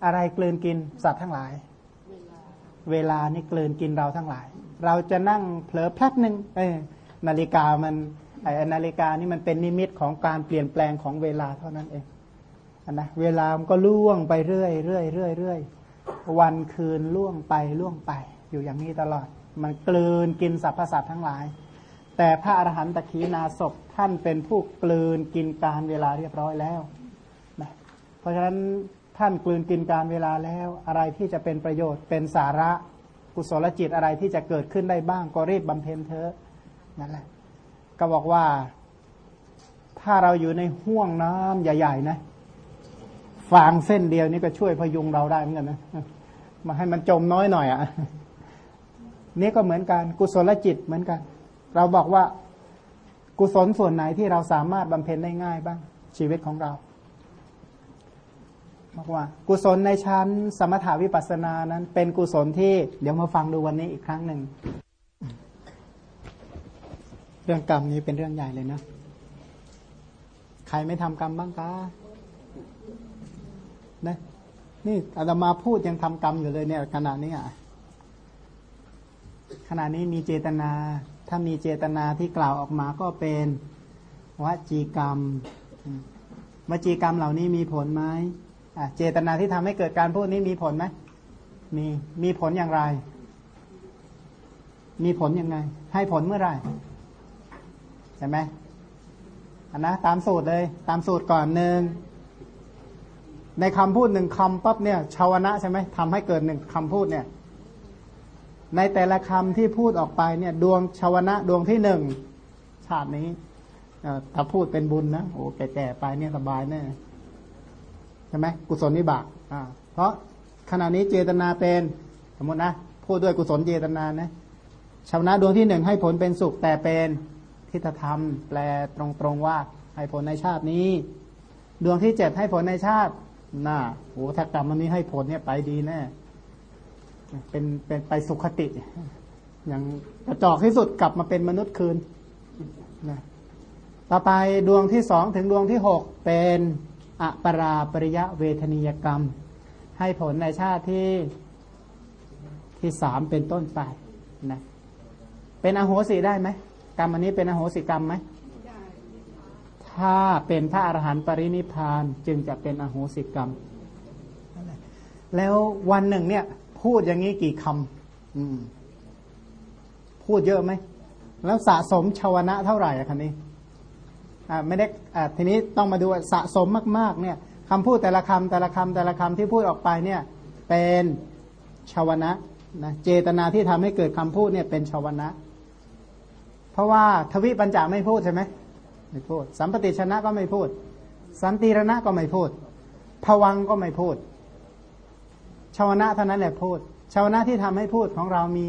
อะไรกลืนกินสัตว์ทั้งหลายเวลานี่กลืนกินเราทั้งหลายเราจะนั่งเผลอแป๊บนึงนาฬิกามันนาฬิกานี่มันเป็นนิมิตของการเปลี่ยนแปลงของเวลาเท่านั้นเองนะเวลามันก็ล่วงไปเรื่อยวันคืนล่วงไปอยู่อย่างนี้ตลอดมันกลืนกินสรรพสัตว์ทั้งหลายแต่พระอรหันตขีณาสพท่านเป็นผู้กลืนกินการเวลาเรียบร้อยแล้วนะเพราะฉะนั้นท่านกลืนกินการเวลาแล้วอะไรที่จะเป็นประโยชน์เป็นสาระกุศลจิตอะไรที่จะเกิดขึ้นได้บ้างก็รีบบำเพ็ญเถอะนั่นแหละก็บอกว่าถ้าเราอยู่ในห้วงน้ำใหญ่ๆนะฟางเส้นเดียวนี่ก็ช่วยพยุงเราได้เหมือนกันนะมาให้มันจมน้อยหน่อยอ่ะนี่ก็เหมือนกันกุศลจิตเหมือนกันเราบอกว่ากุศลส่วนไหนที่เราสามารถบำเพ็ญได้ง่ายบ้างชีวิตของเราบอกว่ากุศลในชั้นสมถาวิปัสสนานั้นเป็นกุศลที่เดี๋ยวมาฟังดูวันนี้อีกครั้งหนึ่งเรื่องกรรมนี้เป็นเรื่องใหญ่เลยนะใครไม่ทำกรรมบ้างคะนะนี่อาตมาพูดยังทำกรรมอยู่เลยเนี่ยขณะนี้ขณะนี้มีเจตนาถ้ามีเจตนาที่กล่าวออกมาก็เป็นวจีกรรมวจีกรรมเหล่านี้มีผลไหมเจตนาที่ทำให้เกิดการพูดนี้มีผลไหมมีผลอย่างไรมีผลยังไงให้ผลเมื่อไหร่ใช่ไหมนะตามสูตรเลยตามสูตรก่อนหนึ่งในคำพูดหนึ่งคำปั๊บเนี่ยชาวนะใช่ไหมทำให้เกิดหนึ่งคำพูดเนี่ยในแต่ละคำที่พูดออกไปเนี่ยดวงชาวนะดวงที่หนึ่งชาตินี้ถ้าพูดเป็นบุญนะโอ้แก่ๆไปเนี่ยสบายแน่ใช่ไหมกุศลวิบากเพราะขณะนี้เจตนาเป็นสมมตินะพูดด้วยกุศลเจตนานะชาวนะดวงที่หนึ่งให้ผลเป็นสุขแต่เป็นทิฏฐธรรมแปลตรงๆว่าให้ผลในชาตินี้ดวงที่เจ็ดให้ผลในชาติหน้าโอ้ถ้ากรรมอันนี้ให้ผลเนี่ยไปดีแน่เป็นไปสุขติอย่างกระจอกที่สุดกลับมาเป็นมนุษย์คืนนะต่อไปดวงที่สองถึงดวงที่หกเป็นอปราปริยเวทนียกรรมให้ผลในชาติที่สามเป็นต้นไปนะเป็นอโหสิได้ไหมกรรมอันนี้เป็นอโหสิกรรมไหมถ้าเป็นพระอรหันต์ปรินิพพานจึงจะเป็นอโหสิกรรมแล้ววันหนึ่งเนี่ยพูดอย่างนี้กี่คำพูดเยอะไหมแล้วสะสมชาวนะเท่าไหร่อะคันนี้ไม่ได้ทีนี้ต้องมาดูสะสมมากๆเนี่ยคำพูดแต่ละคำที่พูดออกไปเนี่ยเป็นชาวนะนะเจตนาที่ทำให้เกิดคำพูดเนี่ยเป็นชาวนะเพราะว่าทวิปัญจไม่พูดใช่ไหมไม่พูดสัมปติชนะก็ไม่พูดสันติรณะก็ไม่พูดภวังก็ไม่พูดชาวนะเท่านั้นแหละพูดชาวนะที่ทำให้พูดของเรามี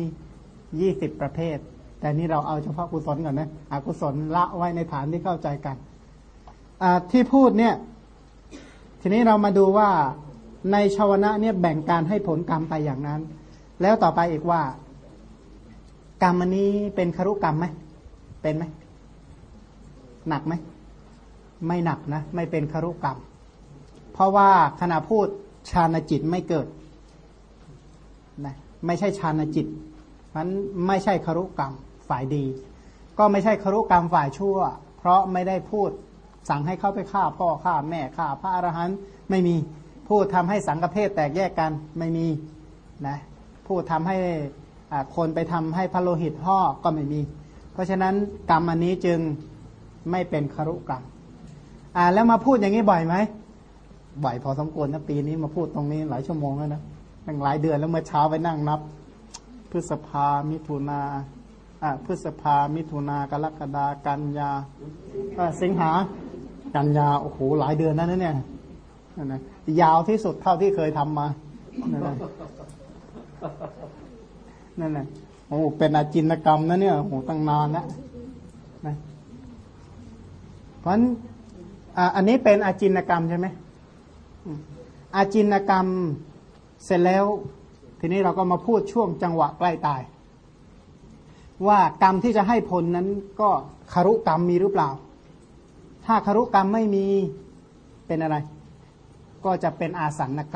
20ประเภทแต่นี่เราเอาเฉพาะกุศลก่อนนะอกุศลละไว้ในฐานที่เข้าใจกันที่พูดเนี่ยทีนี้เรามาดูว่าในชาวนะเนี่ยแบ่งการให้ผลกรรมไปอย่างนั้นแล้วต่อไปอีกว่ากรรมอันนี้เป็นครุกรรมไหมเป็นไหมหนักไหมไม่หนักนะไม่เป็นครุกรรมเพราะว่าขณะพูดฌานจิตไม่เกิดนะไม่ใช่ฌานจิตมันไม่ใช่ครุกรรมฝ่ายดีก็ไม่ใช่ครุกรรมฝ่ายชั่วเพราะไม่ได้พูดสั่งให้เขาไปฆ่าพ่อฆ่าแม่ฆ่าพระอรหันต์ไม่มีพูดทำให้สังฆเพศแตกแยกกันไม่มีนะพูดทำให้คนไปทำให้พระโลหิตห่อก็ไม่มีเพราะฉะนั้นกรรมอันนี้จึงไม่เป็นครุกรรมแล้วมาพูดอย่างนี้บ่อยไหมบ่อยพอสมควรนะปีนี้มาพูดตรงนี้หลายชั่วโมงแล้วนะตั้งหลายเดือนแล้วเมื่อเช้าไปนั่งนับพฤษภามิถุนาพฤษภามิถุนากรกฎากันยาสิงหากันยาโอ้โหหลายเดือนนั่นเนี่ยนะยาวที่สุดเท่าที่เคยทำมานั่นแหละโอ้เป็นอาจินกรรมนะเนี่ยโอ้ตั้งนานแล้วนะเพราะฉะนั้นอันนี้เป็นอาจินกรรมใช่ไหมอาจินกรรมเสร็จแล้วทีนี้เราก็มาพูดช่วงจังหวะใกล้ตายว่ากรรมที่จะให้ผลนั้นก็ครุกรรมมีหรือเปล่าถ้าครุกรรมไม่มีเป็นอะไรก็จะเป็นอาสันกรรม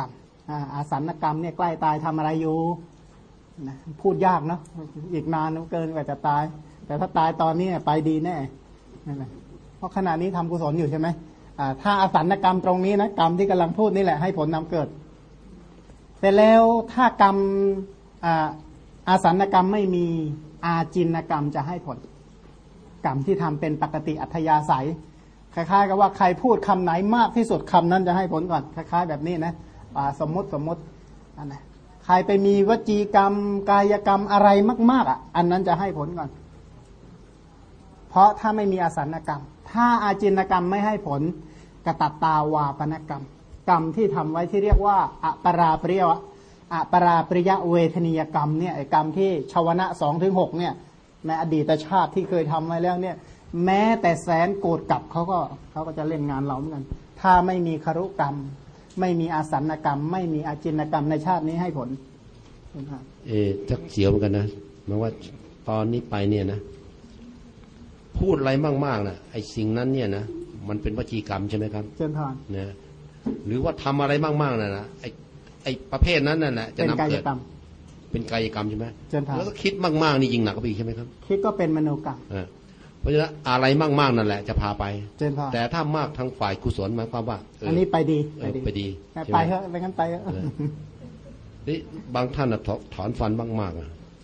อาสันกรรมเนี่ยใกล้ตายทำอะไรอยู่นะพูดยากเนาะอีกนานเกินกว่าจะตายแต่ถ้าตายตอนนี้ไปดีแน่นั่นแหละเพราะขณะนี้ทำกุศลอยู่ใช่ไหมถ้าอาสันกรรมตรงนี้นะกรรมที่กำลังพูดนี่แหละให้ผลนำเกิดแต่แล้วถ้ากรรมอาสันกรรมไม่มีอาจินกรรมจะให้ผลกรรมที่ทำเป็นปกติอัธยาศัยคล้ายๆกับว่าใครพูดคำไหนมากที่สุดคำนั้นจะให้ผลก่อนคล้ายๆแบบนี้นะสมมติอันไหนใครไปมีวจีกรรมกายกรรมอะไรมากๆอันนั้นจะให้ผลก่อนเพราะถ้าไม่มีอาสันกรรมถ้าอาจินกรรมไม่ให้ผลกตัตตาวาปนกรรมกรรมที่ทำไว้ที่เรียกว่าอปราปริยเวทนียกรรมเนี่ยกรรมที่ชวนะ 2-6 เนี่ยในอดีตชาติที่เคยทำไว้แล้วเนี่ยแม้แต่แสนโกรธกลับเขาก็จะเล่นงานเราเหมือนกันถ้าไม่มีครุกรรมไม่มีอาสันกรรมไม่มีอาจินกรรมในชาตินี้ให้ผลจักเสียวเหมือนกันนะหมายว่าตอนนี้ไปเนี่ยนะพูดอะไรมากๆนะไอ้สิ่งนั้นเนี่ยนะมันเป็นวจีกรรมใช่ไหมครับเจริญพรนะหรือว่าทำอะไรมากๆนะไอ้ประเภทนั้นน่ะจะนำเกิดเป็นกายกรรมใช่ไหมแล้วก็คิดมากๆนี่ยิ่งหนักก็ไปอีกใช่ไหมครับคิดก็เป็นมโนกรรมเพราะฉะนั้นอะไรมากๆนั่นแหละจะพาไปแต่ถ้ามากทางฝ่ายกุศลหมายความว่าอันนี้ไปดีไปดีไปเถอะไปงั้นไปเถอะนี่บางท่านถอนฟันมาก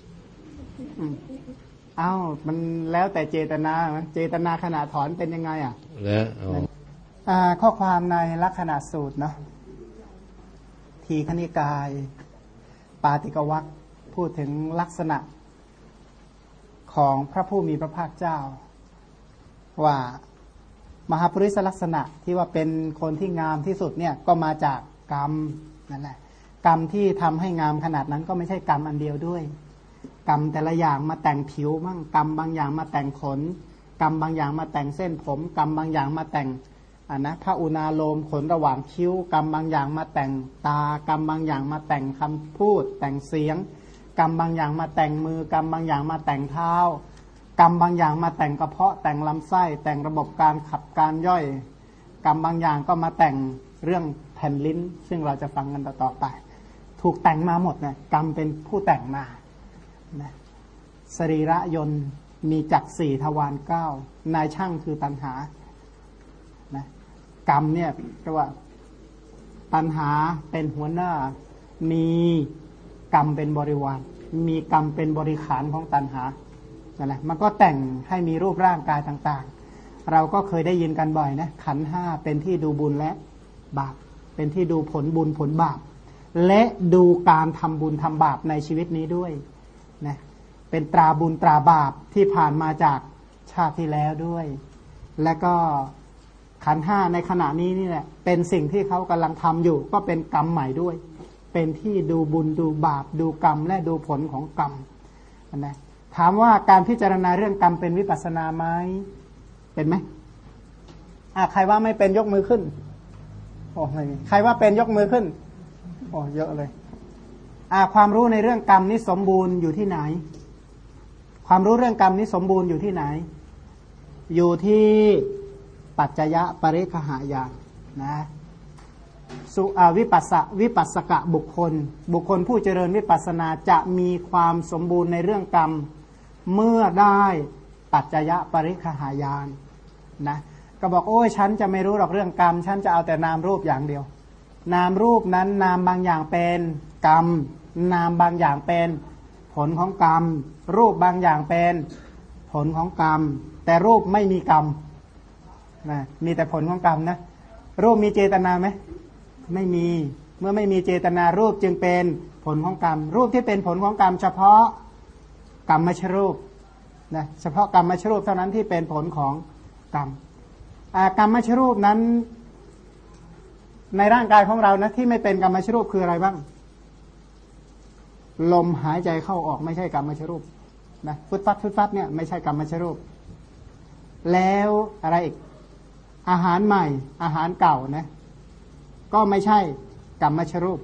อ้าวมันแล้วแต่เจตนาขณะถอนเป็นยังไงแล้วข้อความในลักษณะสูตรเนาะทีฆนิกายปาติกวรรคพูดถึงลักษณะของพระผู้มีพระภาคเจ้าว่ามหาปริศลักษณะที่ว่าเป็นคนที่งามที่สุดเนี่ยก็มาจากกรรมนั่นแหละกรรมที่ทำให้งามขนาดนั้นก็ไม่ใช่กรรมอันเดียวด้วยกรรมแต่ละอย่างมาแต่งผิวมั่งกรรมบางอย่างมาแต่งขนกรรมบางอย่างมาแต่งเส้นผมกรรมบางอย่างมาแต่งพระอุณาโลมขนระหว่างคิ้วกรรมบางอย่างมาแต่งตากรรมบางอย่างมาแต่งคำพูดแต่งเสียงกรรมบางอย่างมาแต่งมือกรรมบางอย่างมาแต่งเท้ากรรมบางอย่างมาแต่งกระเพาะแต่งลำไส้แต่งระบบการขับการย่อยกรรมบางอย่างก็มาแต่งเรื่องแผ่นลิ้นซึ่งเราจะฟังกันต่อไปถูกแต่งมาหมดนะกรรมเป็นผู้แต่งมานะสรีระยนต์มีจักร4ทวาร9นายช่างคือตัณหานะกรรมเนี่ยก็ว่าตัณหาเป็นหัวหน้ามีกรรมเป็นบริวารมีกรรมเป็นบริขารของตัณหานั่นแหละมันก็แต่งให้มีรูปร่างกายต่างๆเราก็เคยได้ยินกันบ่อยนะขันธ์5เป็นที่ดูบุญและบาปเป็นที่ดูผลบุญผลบาปและดูการทำบุญทำบาปในชีวิตนี้ด้วยนะเป็นตราบุญตราบาปที่ผ่านมาจากชาติที่แล้วด้วยและก็ขันธ์5ในขณะนี้นี่แหละเป็นสิ่งที่เขากำลังทำอยู่ก็เป็นกรรมใหม่ด้วยเป็นที่ดูบุญดูบาปดูกรรมและดูผลของกรรมนะถามว่าการพิจารณาเรื่องกรรมเป็นวิปัสสนาไหมเป็นไหมใครว่าไม่เป็นยกมือขึ้นโอ้ไม่มีใครว่าเป็นยกมือขึ้นโอ้เยอะเลยความรู้ในเรื่องกรรมนี้สมบูรณ์อยู่ที่ไหนความรู้เรื่องกรรมนี้สมบูรณ์อยู่ที่ไหนอยู่ที่ปัจจยปริคหายานนะสุวิปัสสกะบุคคลผู้เจริญวิปัสสนาจะมีความสมบูรณ์ในเรื่องกรรมเมื่อได้ปัจจยปริคหายานนะก็บอกโอ้ยฉันจะไม่รู้หรอกเรื่องกรรมฉันจะเอาแต่นามรูปอย่างเดียวนามรูปนั้นนามบางอย่างเป็นกรรมนามบางอย่างเป็นผลของกรรมรูปบางอย่างเป็นผลของกรรมแต่รูปไม่มีกรรมนะมีแต่ผลของกรรมนะรูปมีเจตนาไหมไม่มีเมื่อไม่มีเจตนารูปจึงเป็นผลของกรรมรูปที่เป็นผลของกรรมเฉพาะกรรมชรูปนะเฉพาะกรรมชรูปเท่านั้นที่เป็นผลของกรรมกรรมชรูปนั้นในร่างกายของเรานะที่ไม่เป็นกรรมชรูปคืออะไรบ้างลมหายใจเข้าออกไม่ใช่กรรมชรูปนะฟุดฟัดเนี่ยไม่ใช่กรรมชรูปแล้วอะไรอีกอาหารใหม่อาหารเก่านะก็ไม่ใช่กรรมชรูป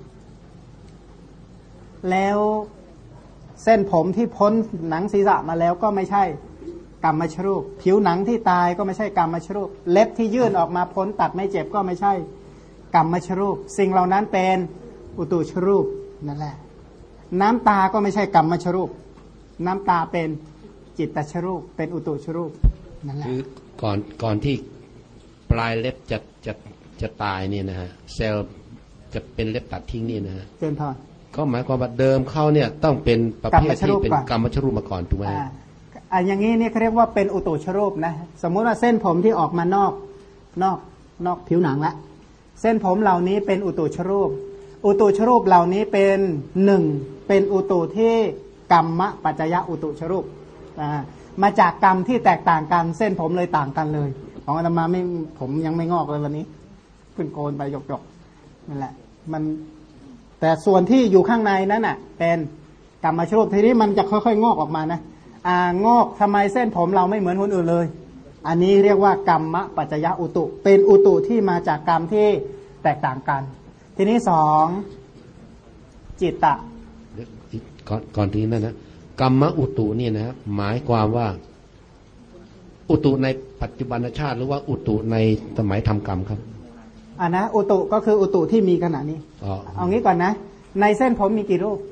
แล้วเส้นผมที่พ้นหนังศีรษะมาแล้วก็ไม่ใช่กรรมชรูปผิวหนังที่ตายก็ไม่ใช่กรรมชรูปเล็บที่ยื่นออกมาพ้นตัดไม่เจ็บก็ไม่ใช่กรรมชรูปสิ่งเหล่านั้นเป็นอุตุชรูปนั่นแหละน้ำตาก็ไม่ใช่กรรมชรูปน้ำตาเป็นจิตตชรูปเป็นอุตุชรูปนั่นแหละคือก่อนที่ปลายเล็บจะตายเนี่ยนะฮะเซลล์จะเป็นเล็บตัดทิ้งนี่นะฮะเจนพอก็หมายความว่าเดิมเขาเนี่ยต้องเป็นประเภทที่เป็นกรรมชรูปมาก่อนถูกไหมอย่างนี้นี่เขาเรียกว่าเป็นอุตุชรูปนะสมมุติว่าเส้นผมที่ออกมานอกผิวหนังละเส้นผมเหล่านี้เป็นอุตุชรูปอุตุชรูปเหล่านี้เป็นหนึ่งเป็นอุตุที่กรรมปัจจยอุตุชรูปมาจากกรรมที่แตกต่างกันเส้นผมเลยต่างกันเลยของอาตมาไม่ผมยังไม่งอกเลยวันนี้เพิ่งโกนไปหยกๆนั่นแหละมันแต่ส่วนที่อยู่ข้างในนั้นน่ะเป็นกรรมชรูปทีนี้มันจะค่อยๆงอกออกมานะงอกทำไมเส้นผมเราไม่เหมือนคนอื่นเลยอันนี้เรียกว่ากรรมปัจจยอุตุเป็นอุตุที่มาจากกรรมที่แตกต่างกันทีนี้สองจิตตะก่อนที่นั่นนะกรรมอุตุนี่นะหมายความว่าอุตุในปัจจุบันชาติหรือว่าอุตุในสมัยทำกรรมครับนะอุตุก็คืออุตุที่มีขณะนี้เอางี้ก่อนนะในเส้นผมมีกี่รูป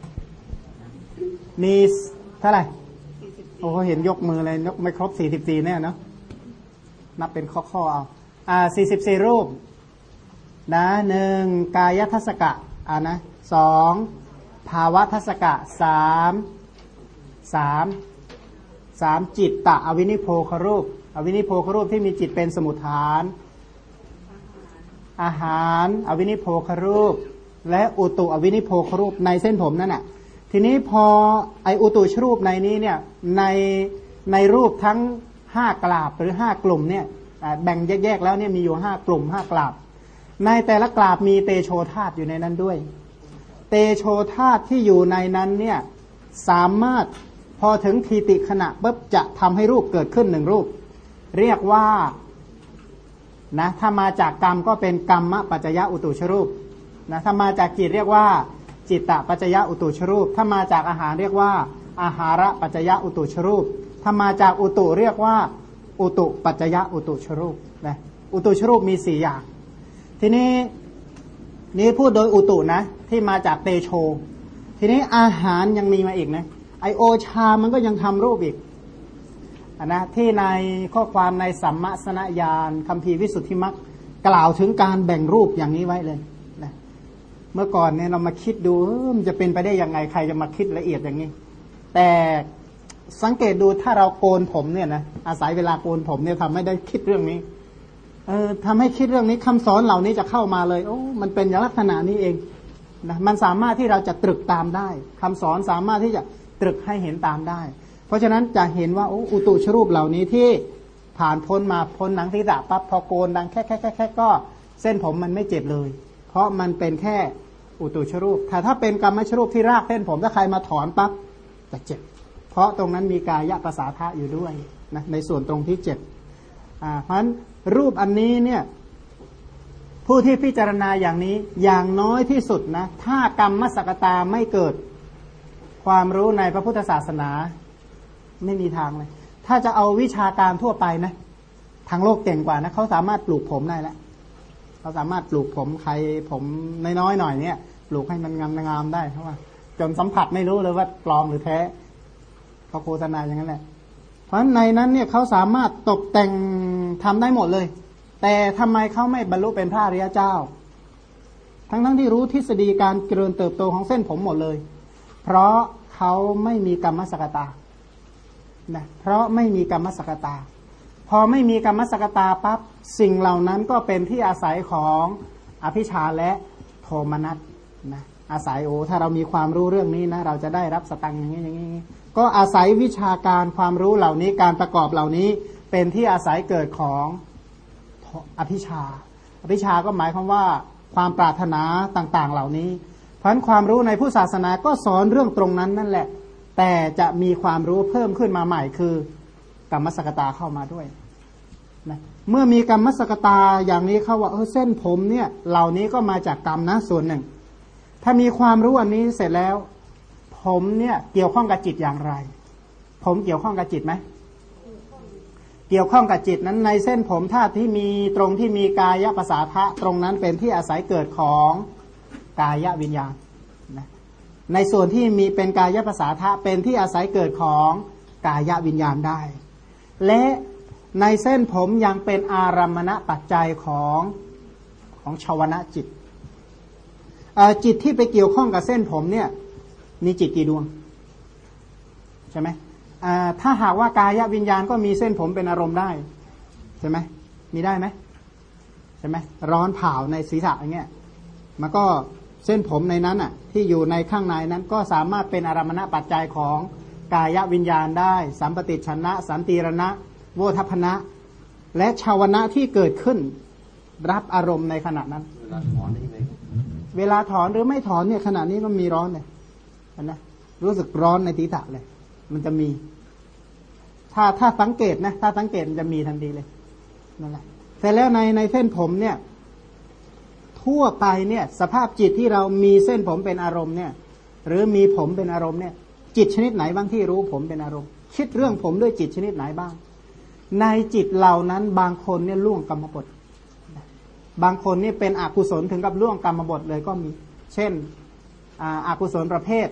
มีเท่าไหร่โอ้เห็นยกมือเลยยกไม่ครบ44เนี่ยเนาะนับเป็นข้อเอา44รูปนะ1กายทัศกะนะ2ภาวะทัศกะ3จิตตะอวินิโพครูปอวินิโพครูปที่มีจิตเป็นสมุฏฐานอาหารอวินิโพครูปและอุตุอวินิโพครูปในเส้นผมนั่นน่ะทีนี้พอไออุตุชรูปในนี้เนี่ยในรูปทั้ง5กลาบหรือ5กลุ่มเนี่ยแบ่งแยกๆแล้วเนี่ยมีอยู่5กลุ่ม5กลาบในแต่ละกลาบมีเตโชธาตุอยู่ในนั้นด้วยเตโชธาตุที่อยู่ในนั้นเนี่ยสามารถพอถึงทีติขณะปุ๊บจะทำให้รูปเกิดขึ้น1รูปเรียกว่านะถ้ามาจากกรรมก็เป็นกรรมปัจจยอุตุชรูปนะถ้ามาจากจิตเรียกว่าจิตตปัจจยอุตุชรูปถ้ามาจากอาหารเรียกว่าอาหาระปัจจยอุตุชรูปถ้ามาจากอุตุเรียกว่าอุตุปัจจยอุตุชรูปนะอุตุชรูปมี4อย่างทีนี้พูดโดยอุตุนะที่มาจากเตโชทีนี้อาหารยังมีมาอีกนะไอโอชามันก็ยังทำรูปอีกนะที่ในข้อความในสัมมสนญาณคัมภีร์วิสุทธิมรรคกล่าวถึงการแบ่งรูปอย่างนี้ไว้เลยนะเมื่อก่อนเนี่ยเรามาคิดดูมันจะเป็นไปได้ยังไงใครจะมาคิดละเอียดอย่างนี้แต่สังเกตดูถ้าเราโกนผมเนี่ยนะอาศัยเวลาโกนผมเนี่ยทำให้ได้คิดเรื่องนี้ทำให้คิดเรื่องนี้คำสอนเหล่านี้จะเข้ามาเลยโอ้มันเป็นอย่างลักษณะนี้เองนะมันสามารถที่เราจะตรึกตามได้คำสอนสามารถที่จะตรึกให้เห็นตามได้เพราะฉะนั้นจะเห็นว่าอุตุชรูปเหล่านี้ที่ผ่านพ้นมาพ้นหนังศีรษะปั๊บพอโกนดังแค่ก็เส้นผมมันไม่เจ็บเลยเพราะมันเป็นแค่อุตุชรูปถ้าเป็นกรรมชรูปที่รากเส้นผมถ้าใครมาถอนปั๊บจะเจ็บเพราะตรงนั้นมีกายประสาทะอยู่ด้วยนะในส่วนตรงที่เจ็บเพราะฉะนั้นรูปอันนี้เนี่ยผู้ที่พิจารณาอย่างนี้อย่างน้อยที่สุดนะถ้ากรรมสกตาไม่เกิดความรู้ในพระพุทธศาสนาไม่มีทางเลยถ้าจะเอาวิชาการทั่วไปนะทางโลกเก่งกว่านะเขาสามารถปลูกผมได้แล้วเขาสามารถปลูกผมใครผมน้อยๆหน่อยเนี่ยปลูกให้มันงามๆได้เพราะว่าจนสัมผัสไม่รู้เลยว่าปลอมหรือแท้เขาโฆษณาอย่างนั้นแหละเพราะในนั้นเนี่ยเขาสามารถตกแต่งทำได้หมดเลยแต่ทำไมเขาไม่บรรลุเป็นพระอริยเจ้าทั้งที่รู้ทฤษฎีการเจริญเติบโตของเส้นผมหมดเลยเพราะเขาไม่มีกรรมสกตานะเพราะไม่มีกรรมสกตาพอไม่มีกรรมสกตาปั๊บสิ่งเหล่านั้นก็เป็นที่อาศัยของอภิชฌาและโทมนัสนะอาศัยถ้าเรามีความรู้เรื่องนี้นะเราจะได้รับสตังค์อย่างนี้ก็อาศัยวิชาการความรู้เหล่านี้การประกอบเหล่านี้เป็นที่อาศัยเกิดของอภิชฌาอภิชฌาก็หมายความว่าความปรารถนาต่างๆเหล่านี้เพราะฉะนั้นความรู้ในพุทธศาสนาก็สอนเรื่องตรงนั้นนั่นแหละแต่จะมีความรู้เพิ่มขึ้นมาใหม่คือกรรมสกตาเข้ามาด้วยนะเมื่อมีกรรมสกตาอย่างนี้เขาว่าเส้นผมเนี่ยเหล่านี้ก็มาจากกรรมนะส่วนหนึ่งถ้ามีความรู้อันนี้เสร็จแล้วผมเนี่ยเกี่ยวข้องกับจิตอย่างไรผมเกี่ยวข้องกับจิตไหมเกี่ยวข้องกับจิตนั้นในเส้นผมธาตุที่มีตรงที่มีกายประสาทะตรงนั้นเป็นที่อาศัยเกิดของกายวิญญาณนะในส่วนที่มีเป็นกายภาษาทะเป็นที่อาศัยเกิดของกายวิญญาณได้และในเส้นผมยังเป็นอารัมมณปัจจัยของชาวนะจิตจิตที่ไปเกี่ยวข้องกับเส้นผมเนี่ยมีจิตกี่ดวงใช่ไหมถ้าหากว่ากายวิญญาณก็มีเส้นผมเป็นอารมณ์ได้ใช่ไหมมีได้ไหมใช่ไหมร้อนเผาในศีรษะอย่างเงี้ยมันก็เส้นผมในนั้นอ่ะที่อยู่ในข้างในนั้นก็สามารถเป็นอารัมมณปัจจัยของกายวิญญาณได้สัมปติชนะสันติรณะโวทัพพนะและชาวนะที่เกิดขึ้นรับอารมณ์ในขณะนั้นเวลาถอนหรือไม่ถอนเนี่ยขณะนี้ก็มีร้อนเลยนะรู้สึกร้อนในศีรษะเลยมันจะมีถ้าสังเกตนะถ้าสังเกตมันจะมีทันทีเลยนั่นแหละแต่แล้วในเส้นผมเนี่ยทั่วไปเนี่ยสภาพจิตที่เรามีเส้นผมเป็นอารมณ์เนี่ยหรือมีผมเป็นอารมณ์เนี่ยจิตชนิดไหนบ้างที่รู้ผมเป็นอารมณ์คิดเรื่องผมด้วยจิตชนิดไหนบ้างในจิตเหล่านั้นบางคนเนี่ยล่วงกรรมบทบางคนนี่เป็นอกุศลถึงกับล่วงกรรมบทเลยก็มีเช่นอกุศลประเภท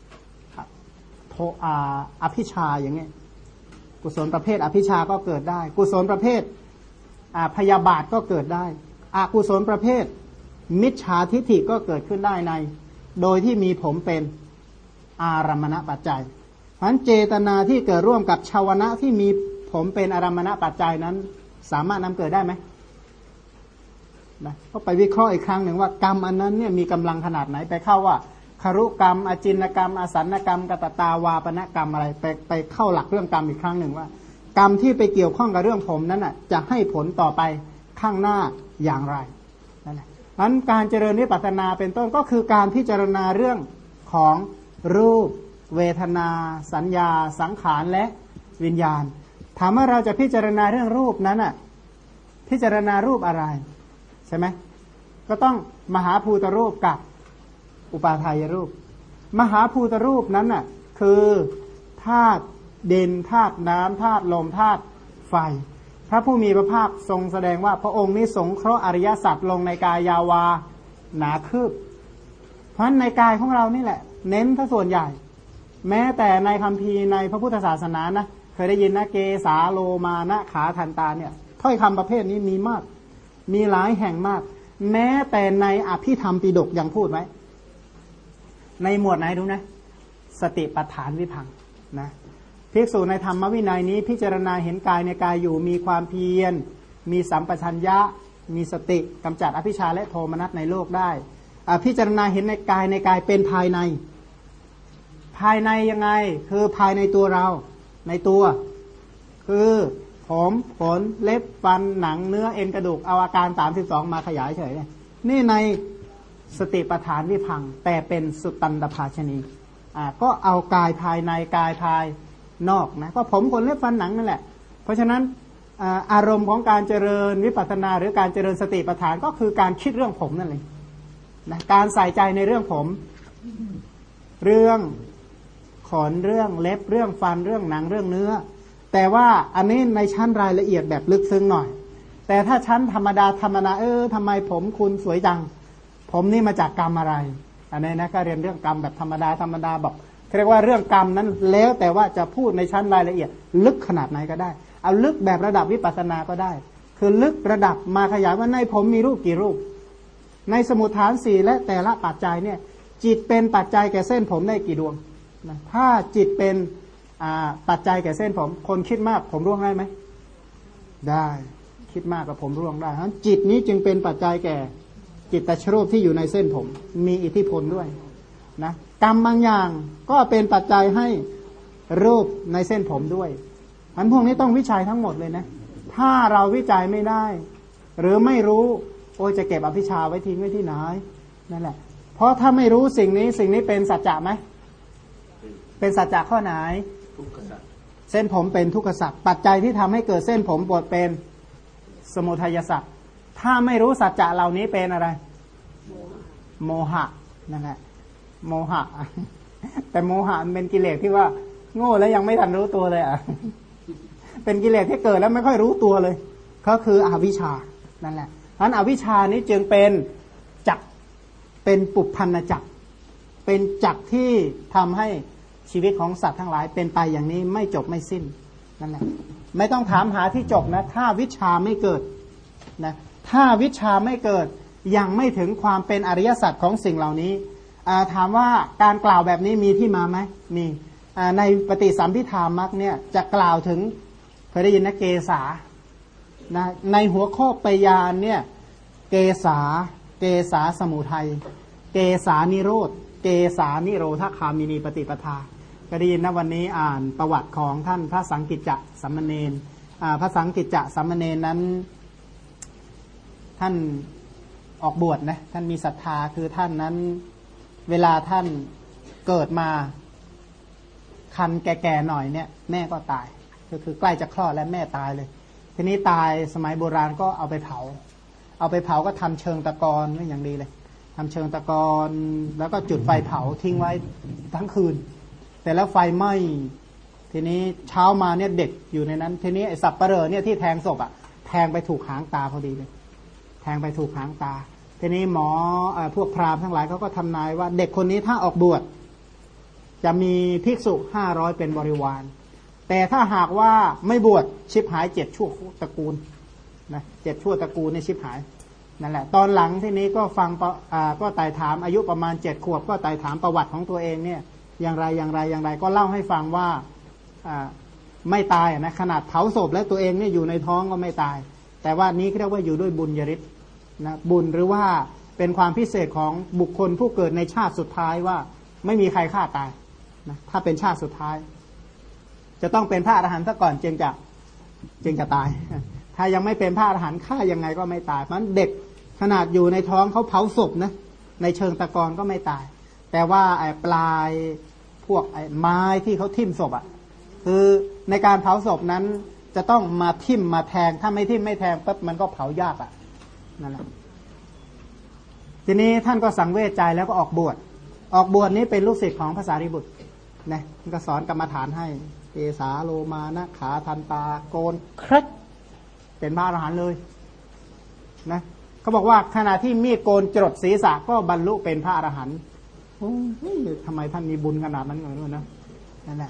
อภิชาอย่างเงี้ยกุศลประเภทอภิชาก็เกิดได้กุศลประเภทพยาบาทก็เกิดได้อกุศลประเภทมิจฉาทิฏฐิก็เกิดขึ้นได้ในโดยที่มีผมเป็นอารัมมณปัจจัยเพราะฉะนั้นเจตนาที่เกิดร่วมกับชาวนะที่มีผมเป็นอารัมมณปัจจัยนั้นสามารถนำเกิดได้ไหมนะก็ไปวิเคราะห์อีกครั้งหนึ่งว่ากรรมอันนั้นเนี่ยมีกำลังขนาดไหนไปเข้าว่าคารุกรรมอจินกรรมอสันกรรมกตตาวาปนกรรมอะไรไปเข้าหลักเรื่องกรรมอีกครั้งหนึ่งว่ากรรมที่ไปเกี่ยวข้องกับเรื่องผมนั้นน่ะจะให้ผลต่อไปข้างหน้าอย่างไรนั่นแหละนั้นการเจริญวิปัสสนาเป็นต้นก็คือการพิจารณาเรื่องของรูปเวทนาสัญญาสังขารและวิญญาณถามว่าเราจะพิจารณาเรื่องรูปนั้นน่ะพิจารณารูปอะไรใช่ไหมก็ต้องมหาภูตรูปกับอุปาทายรูปมหาภูตรูปนั้นน่ะคือธาตุดินธาตุน้ำธาตุลมธาตุไฟพระผู้มีพระภาคทรงแสดงว่าพระองค์นี้สงเคราะห์อริยสัจลงในกายยาวาหนาคืบเพราะฉะนั้นในกายของเรานี่แหละเน้นถ้าส่วนใหญ่แม้แต่ในคัมภีร์ในพระพุทธศาสนานะเคยได้ยินนะเกสาโลมานะขาทันตาเนี่ยถ้อยคำประเภทนี้มีมากมีหลายแห่งมากแม้แต่ในอภิธรรมปิฎกยังพูดไว้ในหมวดไหนดูนะสติปัฏฐานวิภังนะภิกษุในธรรมวินัยนี้พิจารณาเห็นกายในกายอยู่มีความเพียรมีสัมปชัญญะมีสติกำจัดอภิชาและโทมนัสในโลกได้พิจารณาเห็นในกายเป็นภายในยังไงคือภายในตัวเราในตัวคือผมขนเล็บฟันหนังเนื้อเอ็นกระดูกเอาอาการ32มาขยายเฉยนี่ในสติปัฏฐานวิภังแต่เป็นสุตตันตภาชนีก็เอากายภายในกายภายนอกนะก็ผมขนเล็บฟันหนังนั่นแหละเพราะฉะนั้นอารมณ์ของการเจริญวิปัสสนาหรือการเจริญสติปัฏฐานก็คือการคิดเรื่องผมนั่นเองนะการใส่ใจในเรื่องผมเรื่องขนเรื่องเล็บเรื่องฟันเรื่องหนังเรื่องเนื้อแต่ว่าอันนี้ในชั้นรายละเอียดแบบลึกซึ้งหน่อยแต่ถ้าชั้นธรรมดาทำไมผมคุณสวยจังผมนี่มาจากกรรมอะไรอันนี้นะก็เรียนเรื่องกรรมแบบธรรมดาบอกเรียกว่าเรื่องกรรมนั้นแล้วแต่ว่าจะพูดในชั้นรายละเอียดลึกขนาดไหนก็ได้เอาลึกแบบระดับวิปัสสนาก็ได้คือลึกระดับมาขยายว่าในผมมีรูปกี่รูปในสมุฏฐาน4และแต่ละปัจจัยเนี่ยจิตเป็นปัจจัยแก่เส้นผมได้กี่ดวงนะถ้าจิตเป็นปัจจัยแก่เส้นผมคนคิดมากผมร่วงได้ไหมได้คิดมากกับผมร่วงได้ฉะนั้นจิตนี้จึงเป็นปัจจัยแก่จิตตชรูปที่อยู่ในเส้นผมมีอิทธิพลด้วยนะกรรมบางอย่างก็เป็นปัจจัยให้รูปในเส้นผมด้วยอันพวกนี้ต้องวิจัยทั้งหมดเลยนะถ้าเราวิจัยไม่ได้หรือไม่รู้โอ้จะเก็บอภิชาไว้ทิ้งไว้ที่ไหนนั่นแหละเพราะถ้าไม่รู้สิ่งนี้เป็นสัจจะไหมเป็นสัจจะข้อไหนทุกขสัจเส้นผมเป็นทุกขสัจปัจจัยที่ทำให้เกิดเส้นผมบดเป็นสมุทัยสัจถ้าไม่รู้สัจจะเหล่านี้เป็นอะไรโมหะนั่นแหละโมหะแต่โมหะมันเป็นกิเลสที่ว่าโง่แล้วยังไม่ทันรู้ตัวเลยเป็นกิเลสที่เกิดแล้วไม่ค่อยรู้ตัวเลยก็คืออวิชชานั่นแหละเพราะฉะนั้นอวิชชานี้จึงเป็นจักเป็นปุพพนจักรเป็นจักรที่ทำให้ชีวิตของสัตว์ทั้งหลายเป็นไปอย่างนี้ไม่จบไม่สิ้นนั่นแหละไม่ต้องถามหาที่จบนะถ้าวิชาไม่เกิดนะถ้าวิชาไม่เกิดยังไม่ถึงความเป็นอริยสัจของสิ่งเหล่านี้ถามว่าการกล่าวแบบนี้มีที่มาไหมมีในปฏิสัมภิธามมรรคเนี่ยจะกล่าวถึงเคยได้ยินนะเกษานะในหัวข้อปยานเนี่ยเกษาสมุทัยเกษานิโรธเกษานิโรธคามินีปฏิปทาก็ได้ยินนะวันนี้อ่านประวัติของท่านพระสังกิจจะสัมมเนรพระสังกิจจะสัมมเนรนั้นท่านออกบวชนะท่านมีศรัทธาคือท่านนั้นเวลาท่านเกิดมาคันแก่ๆหน่อยเนี่ยแม่ก็ตายก็คือใกล้จะคลอดและแม่ตายเลยทีนี้ตายสมัยโบราณก็เอาไปเผาก็ทำเชิงตะกอนไว้อย่างดีเลยทำเชิงตะกอนแล้วก็จุดไฟเผาทิ้งไว้ทั้งคืนแต่แล้วไฟไหม้ทีนี้เช้ามาเนี่ยเด็กอยู่ในนั้นทีนี้ไอ้สับปะเหร่อเนี่ยที่แทงศพอ่ะแทงไปถูกหางตาพอดีเลยแทงไปถูกหางตาทีนี้หมอพวกพราหมณ์ทั้งหลายเขาก็ทำนายว่าเด็กคนนี้ถ้าออกบวชจะมีภิกษุ500เป็นบริวารแต่ถ้าหากว่าไม่บวชชิบหาย7ชั่วตระกูลนะ7ชั่วตระกูลเนี่ยชิบหายนั่นแหละตอนหลังที่นี้ก็ฟังก็ไต่ถามอายุประมาณ7ขวบก็ไต่ถามประวัติของตัวเองเนี่ยอย่างไรก็เล่าให้ฟังว่าไม่ตายนะขนาดเผาศพแล้วตัวเองเนี่ยอยู่ในท้องก็ไม่ตายแต่ว่านี้เรียกว่าอยู่ด้วยบุญญาฤทธิ์นะบุญหรือว่าเป็นความพิเศษของบุคคลผู้เกิดในชาติสุดท้ายว่าไม่มีใครฆ่าตายนะถ้าเป็นชาติสุดท้ายจะต้องเป็นพระอรหันต์ซะก่อนจึงจะตายถ้ายังไม่เป็นพระอรหันต์ฆ่ายังไงก็ไม่ตายเพราะฉะนั้นเด็กขนาดอยู่ในท้องเขาเผาศพนะในเชิงตะกอนก็ไม่ตายแต่ว่าไอ้ปลายพวกไอ้ไม้ที่เขาทิ่มศพอ่ะคือในการเผาศพนั้นจะต้องมาทิ่มมาแทงถ้าไม่ทิ่มไม่แทงปั๊บมันก็เผายากอ่ะนั่นแหละทีนี้ท่านก็สังเวชใจแล้วก็ออกบวชนี้เป็นลูกศิษย์ของพระสารีบุตรนะท่านก็สอนกรรมฐานให้เกสาโลมานะขาทันตาโกนครักเป็นพระอรหันต์เลยนะเขาบอกว่าขณะที่มีดโกนจรดศีรษะก็บรรลุเป็นพระอรหันต์โอ้ยทำไมท่านมีบุญขนาดนั้นเลยนะนั่นแหละ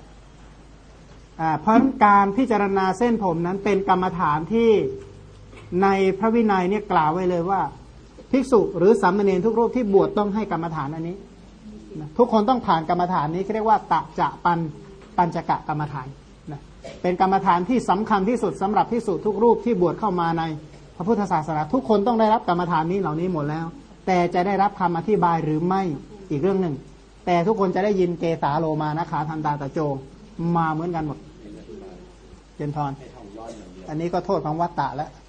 เพราะการพิจารณาเส้นผมนั้นเป็นกรรมฐานที่ในพระวินัยเนี่ยกล่าวไว้เลยว่าภิกษุหรือสามเณรทุกรูปที่บวชต้องให้กรรมฐานอันนี้นะทุกคนต้องผ่านกรรมฐานนี้เรียกว่าตะจะปัญจกะกรรมฐานนะเป็นกรรมฐานที่สำคัญที่สุดสำหรับภิกษุทุกรูปที่บวชเข้ามาในพระพุทธศาสนาทุกคนต้องได้รับกรรมฐานนี้เหล่านี้หมดแล้วแต่จะได้รับคำอธิบายหรือไม่อีกเรื่องหนึ่งแต่ทุกคนจะได้ยินเกสาโลมานะขาทันตาตะโจมาเหมือนกันหมดเจนพรอันนี้ก็โทษของวัตตะแล้ว